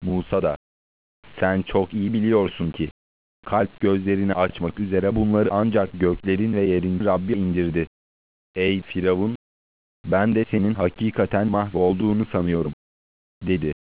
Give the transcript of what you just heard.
Musa da, sen çok iyi biliyorsun ki, kalp gözlerini açmak üzere bunları ancak göklerin ve yerin Rabbi indirdi. Ey Firavun, ben de senin hakikaten mahvolduğunu sanıyorum, dedi.